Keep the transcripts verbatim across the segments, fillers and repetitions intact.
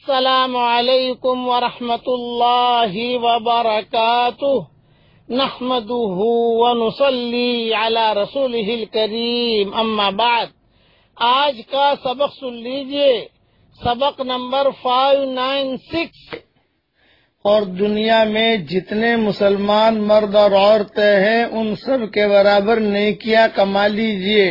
السلام علیکم ورحمۃ اللہ وبرکاتہ نحمده ونصلی علی رسولہ الکریم اما بعد۔ آج کا سبق سن لیجئے، سبق نمبر فائیو نائن سکس۔ اور دنیا میں جتنے مسلمان مرد اور عورتیں ہیں ان سب کے برابر نیکیاں کما لیجئے۔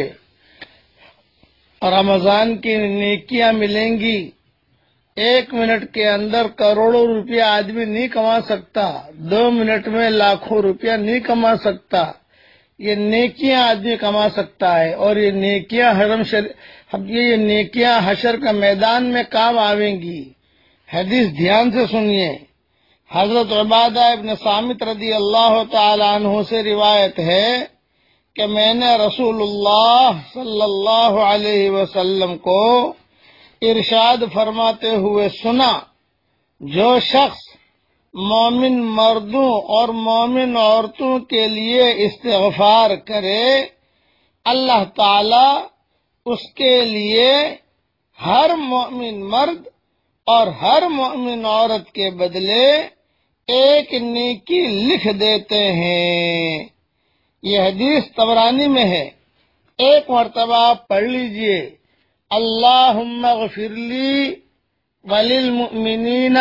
رمضان کی نیکیاں ملیں گی۔ ایک منٹ کے اندر کروڑوں روپیہ آدمی نہیں کما سکتا، دو منٹ میں لاکھوں روپیہ نہیں کما سکتا، یہ نیکیاں آدمی کما سکتا ہے۔ اور یہ نیکیاں حرم شریف یہ نیکیاں حشر کا میدان میں کام آئیں گی۔ حدیث دھیان سے سنیے۔ حضرت عبادہ ابن صامت رضی اللہ تعالی عنہ سے روایت ہے کہ میں نے رسول اللہ صلی اللہ علیہ وسلم کو ارشاد فرماتے ہوئے سنا، جو شخص مومن مردوں اور مومن عورتوں کے لیے استغفار کرے، اللہ تعالی اس کے لیے ہر مومن مرد اور ہر مومن عورت کے بدلے ایک نیکی لکھ دیتے ہیں۔ یہ حدیث طبرانی میں ہے۔ ایک مرتبہ آپ پڑھ لیجئے، اللہم اغفر لی وللمؤمنین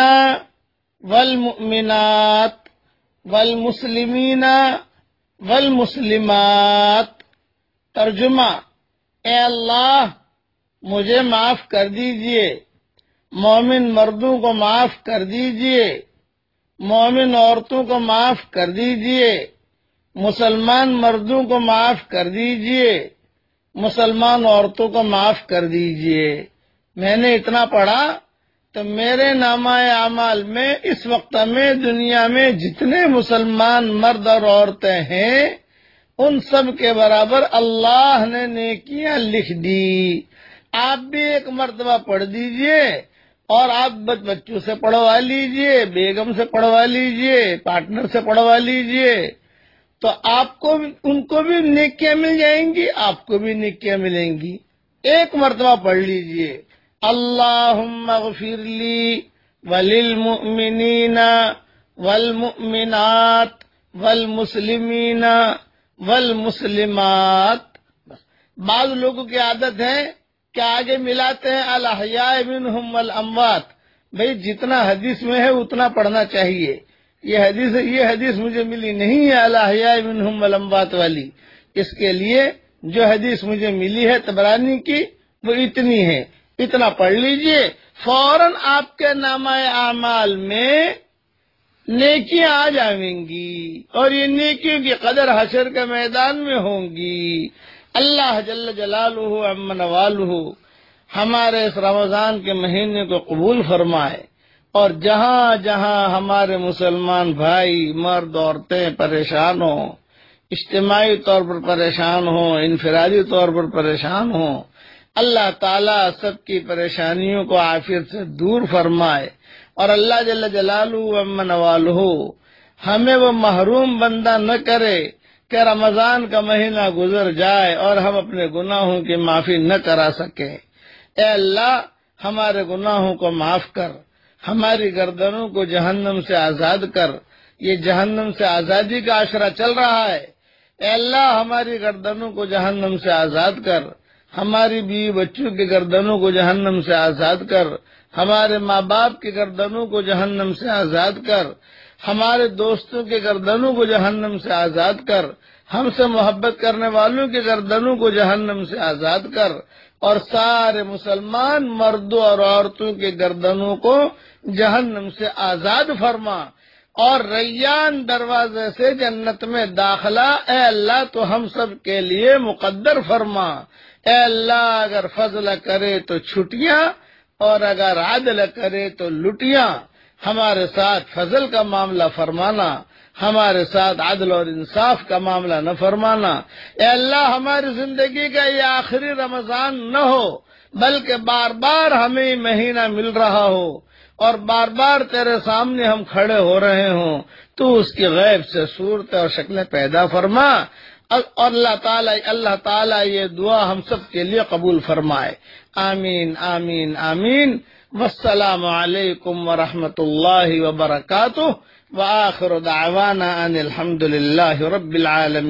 والمؤمنات والمسلمین والمسلمات۔ ترجمہ، اے اللہ مجھے معاف کر دیجئے، مومن مردوں کو معاف کر دیجئے، مومن عورتوں کو معاف کر دیجئے، مسلمان مردوں کو معاف کر دیجئے، مسلمان عورتوں کو معاف کر دیجئے۔ میں نے اتنا پڑھا تو میرے نامہ اعمال میں اس وقت میں دنیا میں جتنے مسلمان مرد اور عورتیں ہیں ان سب کے برابر اللہ نے نیکیاں لکھ دی۔ آپ بھی ایک مرتبہ پڑھ دیجئے اور آپ بچوں سے پڑھوا لیجئے، بیگم سے پڑھوا لیجئے، پارٹنر سے پڑھوا لیجئے، تو آپ کو ان کو بھی نیکیاں مل جائیں گی، آپ کو بھی نیکیاں ملیں گی۔ ایک مرتبہ پڑھ لیجئے، اللہم اغفر لی وللمؤمنین والمؤمنات والمسلمین والمسلمات۔ بعض لوگوں کی عادت ہے کہ آگے ملاتے ہیں الاحیاء منہم والاموات۔ بھئی جتنا حدیث میں ہے اتنا پڑھنا چاہیے۔ یہ حدیث یہ حدیث مجھے ملی نہیں ہے الاحیاء منہم والاموات والی۔ اس کے لیے جو حدیث مجھے ملی ہے طبرانی کی وہ اتنی ہے، اتنا پڑھ لیجئے، فوراً آپ کے نامہ اعمال میں نیکیاں آ جائیں گی اور یہ نیکیوں کی قدر حشر کے میدان میں ہوں گی۔ اللہ جل جلالہ عم نوالہ ہمارے اس رمضان کے مہینے کو قبول فرمائے، اور جہاں جہاں ہمارے مسلمان بھائی مرد عورتیں پریشان ہوں، اجتماعی طور پر پریشان ہوں، انفرادی طور پر پریشان ہوں، اللہ تعالیٰ سب کی پریشانیوں کو عافیت سے دور فرمائے، اور اللہ جل جلالہ عم نوالہ ہمیں وہ محروم بندہ نہ کرے کہ رمضان کا مہینہ گزر جائے اور ہم اپنے گناہوں کی معافی نہ کرا سکیں۔ اے اللہ ہمارے گناہوں کو معاف کر، ہماری گردنوں کو جہنم سے آزاد کر۔ یہ جہنم سے آزادی کا عشرہ چل رہا ہے۔ اے اللہ ہماری گردنوں کو جہنم سے آزاد کر، ہماری بیوی بچوں کی گردنوں کو جہنم سے آزاد کر، ہمارے ماں باپ کی گردنوں کو جہنم سے آزاد کر، ہمارے دوستوں کے گردنوں کو جہنم سے آزاد کر، ہم سے محبت کرنے والوں کے گردنوں کو جہنم سے آزاد کر، اور سارے مسلمان مردوں اور عورتوں کے گردنوں کو جہنم سے آزاد فرما، اور ریان دروازے سے جنت میں داخلہ اے اللہ تو ہم سب کے لیے مقدر فرما۔ اے اللہ اگر فضل کرے تو چھٹیاں اور اگر عدل کرے تو لٹیاں، ہمارے ساتھ فضل کا معاملہ فرمانا، ہمارے ساتھ عدل اور انصاف کا معاملہ نہ فرمانا۔ اے اللہ ہماری زندگی کا یہ آخری رمضان نہ ہو، بلکہ بار بار ہمیں یہ مہینہ مل رہا ہو اور بار بار تیرے سامنے ہم کھڑے ہو رہے ہوں، تو اس کی غیب سے صورت اور شکلیں پیدا فرما، اور اللہ تعالی اللہ تعالی یہ دعا ہم سب کے لیے قبول فرمائے۔ آمین آمین آمین۔ والسلام علیکم ورحمۃ اللہ وبرکاتہ، وآخر دعوانا ان الحمد للہ رب العالمین۔